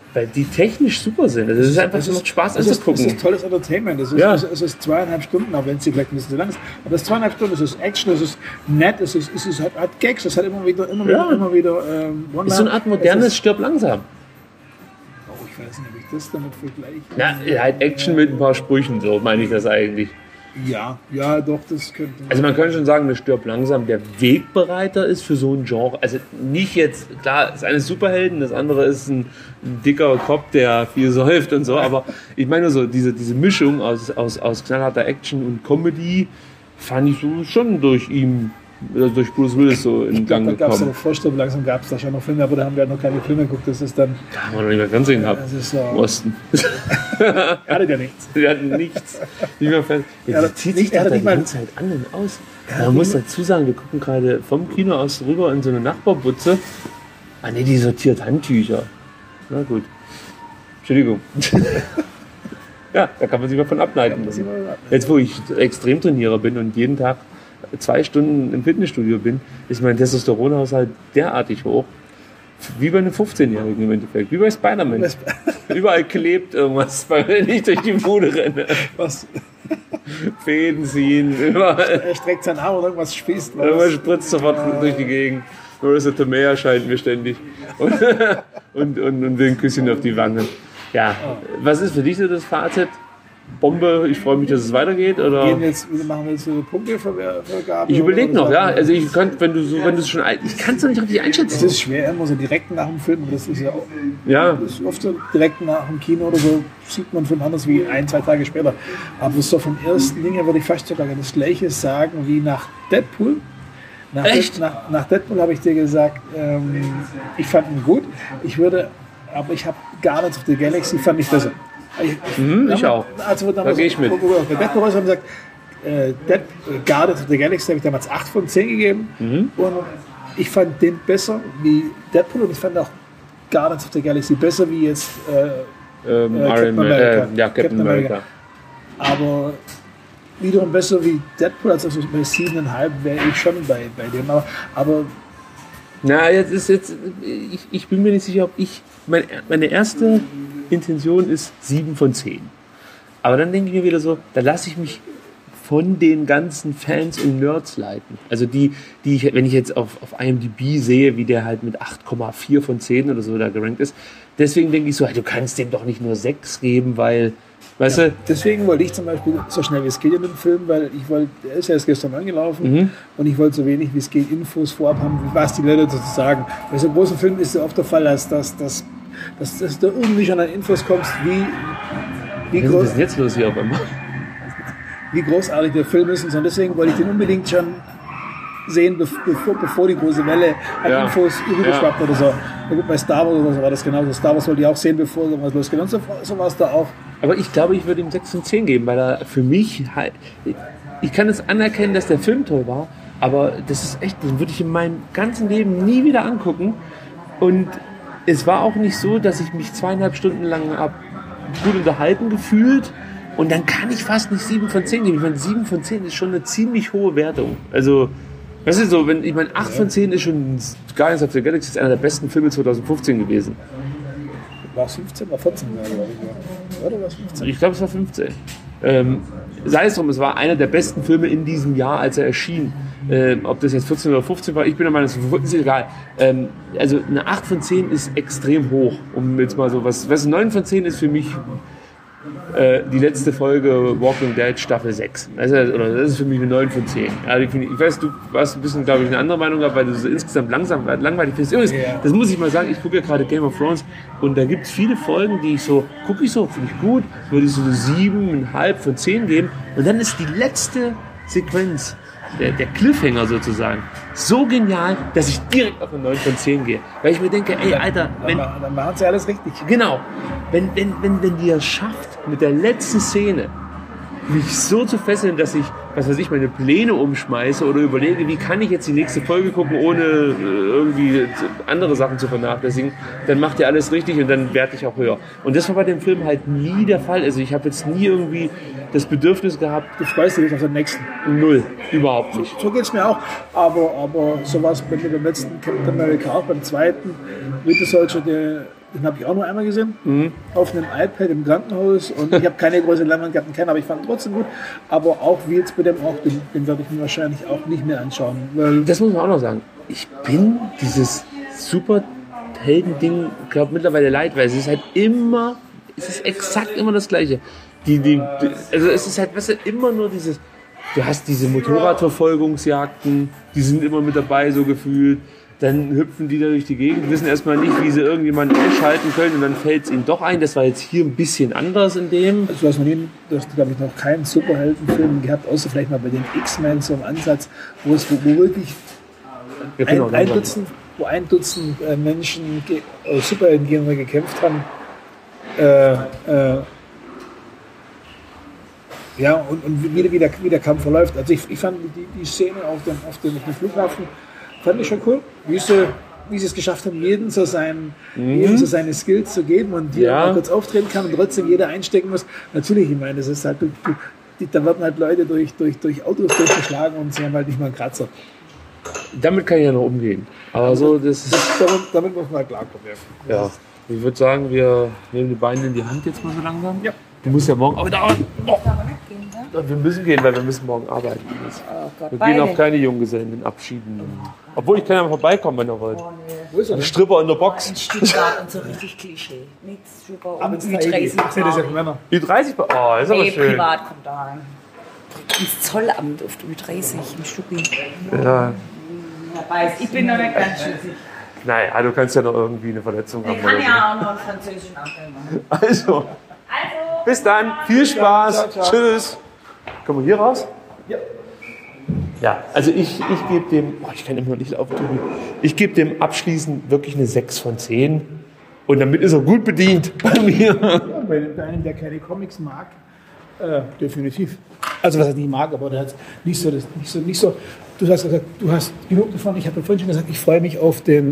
weil die technisch super sind. Also es ist einfach, es macht Spaß anzugucken. Das ist tolles Entertainment. Es ist 2,5 Stunden, auch wenn es vielleicht ein bisschen zu lang ist. Aber das ist 2,5 Stunden, es ist Action, es ist nett, es hat Gags, es hat immer wieder One-Liner. Ist so eine Art modernes Stirb langsam. Oh, ich weiß nicht, ob ich das damit vergleiche. Ja, halt Action mit ein paar Sprüchen, so meine ich das eigentlich. Ja, doch, das könnte. Also man könnte schon sagen, dass Stirb langsam der Wegbereiter ist für so ein Genre. Also nicht jetzt, klar, das eine ist Superhelden, das andere ist ein dicker Cop, der viel säuft und so, aber ich meine so, diese Mischung aus knallharter Action und Comedy fand ich so schon durch Bruce Willis so in Gang gekommen. Da gab es noch vor Stirb langsam, gab es da schon noch Filme, aber da haben wir noch keine Filme geguckt, das ist dann... Da haben wir noch nicht mehr Fernsehen gehabt, im Osten. Er hatte ja nichts. Die hatten nichts. Nicht mehr fest. Das zieht sich doch die ganze Zeit an und aus. Man muss dazu sagen, wir gucken gerade vom Kino aus rüber in so eine Nachbarbutze. Ah ne, die sortiert Handtücher. Na gut. Entschuldigung. Ja, da kann man sich mal von ableiten. Jetzt, wo ich Extremtrainierer bin und jeden Tag 2 Stunden im Fitnessstudio bin, ist mein Testosteronhaushalt derartig hoch. Wie bei einem 15-Jährigen im Endeffekt. Wie bei Spider-Man. Überall klebt irgendwas, weil ich durch die Bude renne. Was? Fäden ziehen, überall. Er streckt seinen Arm und irgendwas spießt. Irgendwas spritzt sofort durch die Gegend. Marissa Tomei erscheint mir ständig. Und will ein Küsschen auf die Wange. Ja, was ist für dich so das Fazit? Bombe, ich freue mich, dass es weitergeht, oder? Machen wir jetzt so eine Punktevergabe? Ich überlege noch, ja. Also ich könnte, wenn du es schon, ich kann es doch nicht richtig einschätzen. Es ist schwer, immer so direkt nach dem Film, das ist ja auch, das ist oft so direkt nach dem Kino oder so, sieht man Film anders wie 1-2 Tage später. Aber so vom ersten Ding her würde ich fast sogar das Gleiche sagen wie nach Deadpool. Echt? Nach Deadpool habe ich dir gesagt, ich fand ihn gut. Aber ich habe Guardians of the Galaxy fand ich besser. Ich auch. Also da gehe ich mit. Bei Deadpool haben gesagt, Guardians of the Galaxy habe ich damals 8 von 10 gegeben. Und ich fand den besser wie Deadpool und ich fand auch Guardians of the Galaxy besser wie jetzt Captain America. Aber wiederum besser wie Deadpool, also bei 7,5 wäre ich schon bei dem. Aber na, ich bin mir nicht sicher, ob meine erste Intention ist 7 von 10. Aber dann denke ich mir wieder so, da lasse ich mich von den ganzen Fans und Nerds leiten. Also die ich, wenn ich jetzt auf IMDb sehe, wie der halt mit 8,4 von 10 oder so da gerankt ist, deswegen denke ich so, du kannst dem doch nicht nur 6 geben, weil, weißt du... Deswegen wollte ich zum Beispiel so schnell wie es geht in dem Film, weil er ist ja erst gestern angelaufen und ich wollte so wenig wie es geht Infos vorab haben, was die Leute dazu sagen. Bei so großen Filmen ist es ja oft der Fall, dass du irgendwie schon an Infos kommst, wie großartig der Film ist. Und deswegen wollte ich den unbedingt schon sehen, bevor die große Welle an Infos rüberschwappt oder so. Bei Star Wars oder so war das genauso. Star Wars wollte ich auch sehen, bevor irgendwas losgeht. Und so war es da auch. Aber ich glaube, ich würde ihm 6 von 10 geben, weil er für mich halt... Ich kann es anerkennen, dass der Film toll war, aber das ist echt, den würde ich in meinem ganzen Leben nie wieder angucken. Und es war auch nicht so, dass ich mich 2,5 Stunden lang gut unterhalten gefühlt und dann kann ich fast nicht 7 von 10 geben. Ich meine, 7 von 10 ist schon eine ziemlich hohe Wertung. Also, weißt du so, 8 von 10 ist schon, Guardians of the Galaxy ist einer der besten Filme 2015 gewesen. War es 15 oder 14? Oder war es 15? Ich glaube, es war 15. Sei es drum, es war einer der besten Filme in diesem Jahr, als er erschien. Ob das jetzt 14 oder 15 war, ich bin der Meinung, das ist egal. Also eine 8 von 10 ist extrem hoch, um jetzt mal so was 9 von 10 ist für mich die letzte Folge Walking Dead Staffel 6. Das ist für mich eine 9 von 10. Also ich weiß, du warst ein bisschen, glaube ich, eine andere Meinung gehabt, weil du so insgesamt langweilig findest. Übrigens, das muss ich mal sagen, ich gucke ja gerade Game of Thrones und da gibt es viele Folgen, die gucke ich so, finde ich gut, würde ich so 7,5 von 10 geben und dann ist die letzte Sequenz, der Cliffhanger sozusagen, so genial, dass ich direkt auf eine 9 von 10 gehe. Weil ich mir denke, ey, Alter, dann machen sie alles richtig. Genau. Wenn die es schafft, mit der letzten Szene mich so zu fesseln, dass ich, meine Pläne umschmeiße oder überlege, wie kann ich jetzt die nächste Folge gucken, ohne irgendwie andere Sachen zu vernachlässigen, dann macht ihr alles richtig und dann werde ich auch höher. Und das war bei dem Film halt nie der Fall. Also ich habe jetzt nie irgendwie das Bedürfnis gehabt... Du freust dich auf den nächsten. Null. Überhaupt nicht. So geht es mir auch. Aber so war es beim letzten Captain America auch, beim zweiten Winter Soldier, Den habe ich auch nur einmal gesehen. Auf einem iPad im Krankenhaus. Und ich habe keine große Leinwand gehabt, aber ich fand ihn trotzdem gut. Aber auch wie jetzt bei dem auch, den werde ich mir wahrscheinlich auch nicht mehr anschauen. Weil das muss man auch noch sagen. Ich bin dieses Superhelden-Ding, glaube mittlerweile leid, weil es ist halt immer, es ist exakt immer das Gleiche. Also es ist halt, weißt du, immer nur dieses, du hast diese Motorradverfolgungsjagden, die sind immer mit dabei, so gefühlt. Dann hüpfen die da durch die Gegend, wissen erstmal nicht, wie sie irgendjemanden ausschalten können und dann fällt es ihnen doch ein. Das war jetzt hier ein bisschen anders in dem. Also du hast, glaube ich, noch keinen Superheldenfilm gehabt, außer vielleicht mal bei den X-Men so im Ansatz, wo wirklich ein Dutzend Menschen, Superhelden gegeneinander gekämpft haben. Ja, und wie der Kampf verläuft. Also ich fand die Szene auf dem Flughafen fand ich schon cool, wie sie es geschafft haben, jedem so seine Skills zu geben und die auch kurz auftreten kann und trotzdem jeder einstecken muss. Natürlich, ich meine, das ist halt, da werden halt Leute durch Autos durchgeschlagen und sie haben halt nicht mal einen Kratzer. Damit kann ich ja noch umgehen. Aber so, damit muss man halt klarkommen. Ja, ich würde sagen, wir nehmen die Beine in die Hand jetzt mal so langsam. Ja. Du musst ja morgen auch wieder arbeiten. Wir müssen gehen, weil wir müssen morgen arbeiten. Wir gehen auf keine Junggesellen in Abschieden. Obwohl, ich kann ja mal vorbeikommen, wenn ihr wollt. Wo ist er? Ein Stripper in der Box. In Stuttgart und so richtig Klischee. Nichts Stripper und Ü30. Ü30? Oh, ist aber schön. Privat kommt da rein. Ins Zollamt auf der Ü30 im Stuppi. Ja. Ich bin noch nicht ganz schlüssig. Naja, du kannst ja noch irgendwie eine Verletzung haben. Ich kann ja auch noch einen französischen Anteil machen. Also, bis dann. Viel Spaß. Ciao. Tschüss. Kommen wir hier raus? Ja. Ja, also ich gebe dem, ich kann immer noch nicht laufen, Tobi. Ich gebe dem abschließend wirklich eine 6 von 10. Und damit ist er gut bedient bei mir. Ja, bei einem, der keine Comics mag, definitiv. Also was er nicht mag, aber der hat nicht so. Du hast gesagt, du hast genug davon. Ich habe vorhin schon gesagt, ich freue mich auf den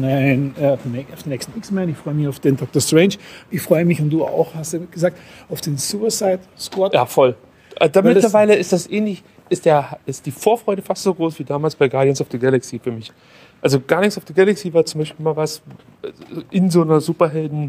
nächsten X-Men. Ich freue mich auf den Dr. Strange. Ich freue mich, und du auch, hast du gesagt, auf den Suicide Squad. Ja, voll. Mittlerweile ist das ähnlich, ist die Vorfreude fast so groß wie damals bei Guardians of the Galaxy für mich. Also Guardians of the Galaxy war zum Beispiel mal was in so einer Superhelden,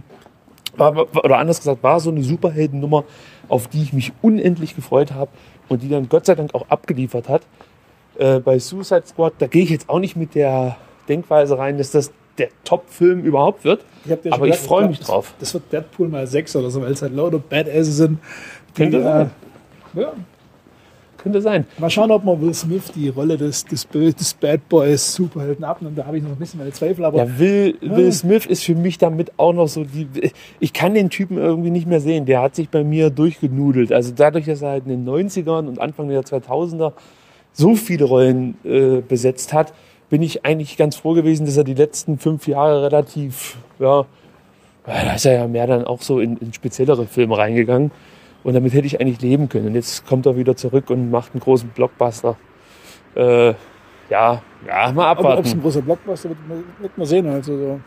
oder anders gesagt, war so eine Superheldennummer, auf die ich mich unendlich gefreut habe und die dann Gott sei Dank auch abgeliefert hat. Bei Suicide Squad, da gehe ich jetzt auch nicht mit der Denkweise rein, dass das der Top-Film überhaupt wird. Aber ich freue mich drauf. Das wird Deadpool mal 6 oder so, weil es halt lauter Badasses sind. Könnte sein. Ja. Könnte sein. Mal schauen, ob man Will Smith die Rolle des Bad Boys Superhelden abnimmt. Da habe ich noch ein bisschen meine Zweifel. Aber ja, Will Smith ist für mich damit auch noch so ich kann den Typen irgendwie nicht mehr sehen. Der hat sich bei mir durchgenudelt. Also dadurch, dass er halt in den 90ern und Anfang der 2000er so viele Rollen besetzt hat, bin ich eigentlich ganz froh gewesen, dass er die letzten 5 Jahre relativ, da ist er ja mehr dann auch so in speziellere Filme reingegangen. Und damit hätte ich eigentlich leben können. Und jetzt kommt er wieder zurück und macht einen großen Blockbuster. Mal abwarten. Aber ob es ein großer Blockbuster wird man sehen. Also so.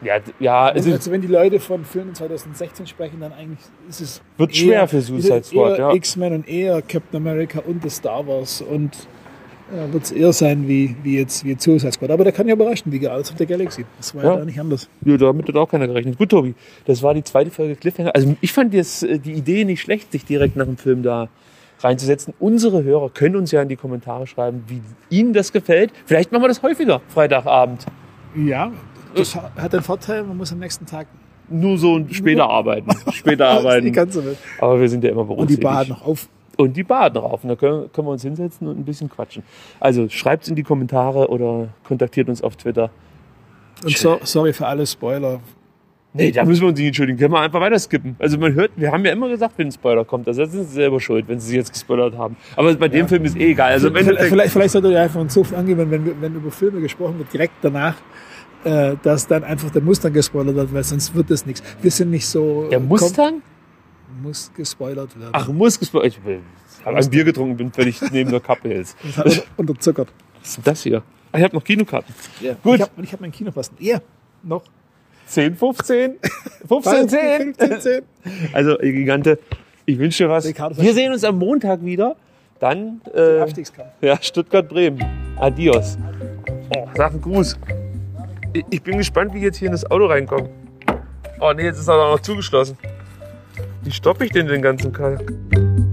Also wenn die Leute von Filmen 2016 sprechen, dann eigentlich ist es wird schwer für Suicide Squad. Eher X-Men und eher Captain America und The Star Wars und wird es eher sein wie Suicide Squad. Aber der kann ja überraschen, wie Guardians of the Galaxy. Das war ja da nicht anders. Ja, damit hat auch keiner gerechnet. Gut, Tobi, das war die zweite Folge Cliffhanger. Also ich fand die Idee nicht schlecht, sich direkt nach dem Film da reinzusetzen. Unsere Hörer können uns ja in die Kommentare schreiben, wie ihnen das gefällt. Vielleicht machen wir das häufiger, Freitagabend. Ja, das hat den Vorteil, man muss am nächsten Tag nur so später arbeiten. Die ganze Welt. Aber wir sind ja immer berufstätig. Und die Bar noch auf. Und die Bar drauf. Und da können wir uns hinsetzen und ein bisschen quatschen. Also schreibt es in die Kommentare oder kontaktiert uns auf Twitter. Und sorry für alle Spoiler. Nee, da müssen wir uns nicht entschuldigen. Können wir einfach weiter skippen. Also man hört, wir haben ja immer gesagt, wenn ein Spoiler kommt, also sind sie selber schuld, wenn sie sich jetzt gespoilert haben. Aber bei dem Film ist egal. Also vielleicht sollte ihr einfach uns so angehen, wenn über Filme gesprochen wird, direkt danach, dass dann einfach der Mustang gespoilert wird, weil sonst wird das nichts. Wir sind nicht so... Der Mustang? Muss gespoilert werden. Ach, muss gespoilert. Ich habe ein Bier getrunken, bin völlig neben der Kappe jetzt. Unterzuckert. Was ist das hier? Ah, ich habe noch Kinokarten. Ja. Gut. Ich hab meinen Kinopass. Ja, noch. 10, 15? 15, 10? 15, 10. Also, ihr Gigante, ich wünsche dir was. Wir sehen uns am Montag wieder. Dann Abstiegskampf. Ja, Stuttgart-Bremen. Adios. Sag einen Gruß. Ich bin gespannt, wie ich jetzt hier in das Auto reinkomme. Oh nee, jetzt ist er auch noch zugeschlossen. Wie stoppe ich denn den ganzen Kalk?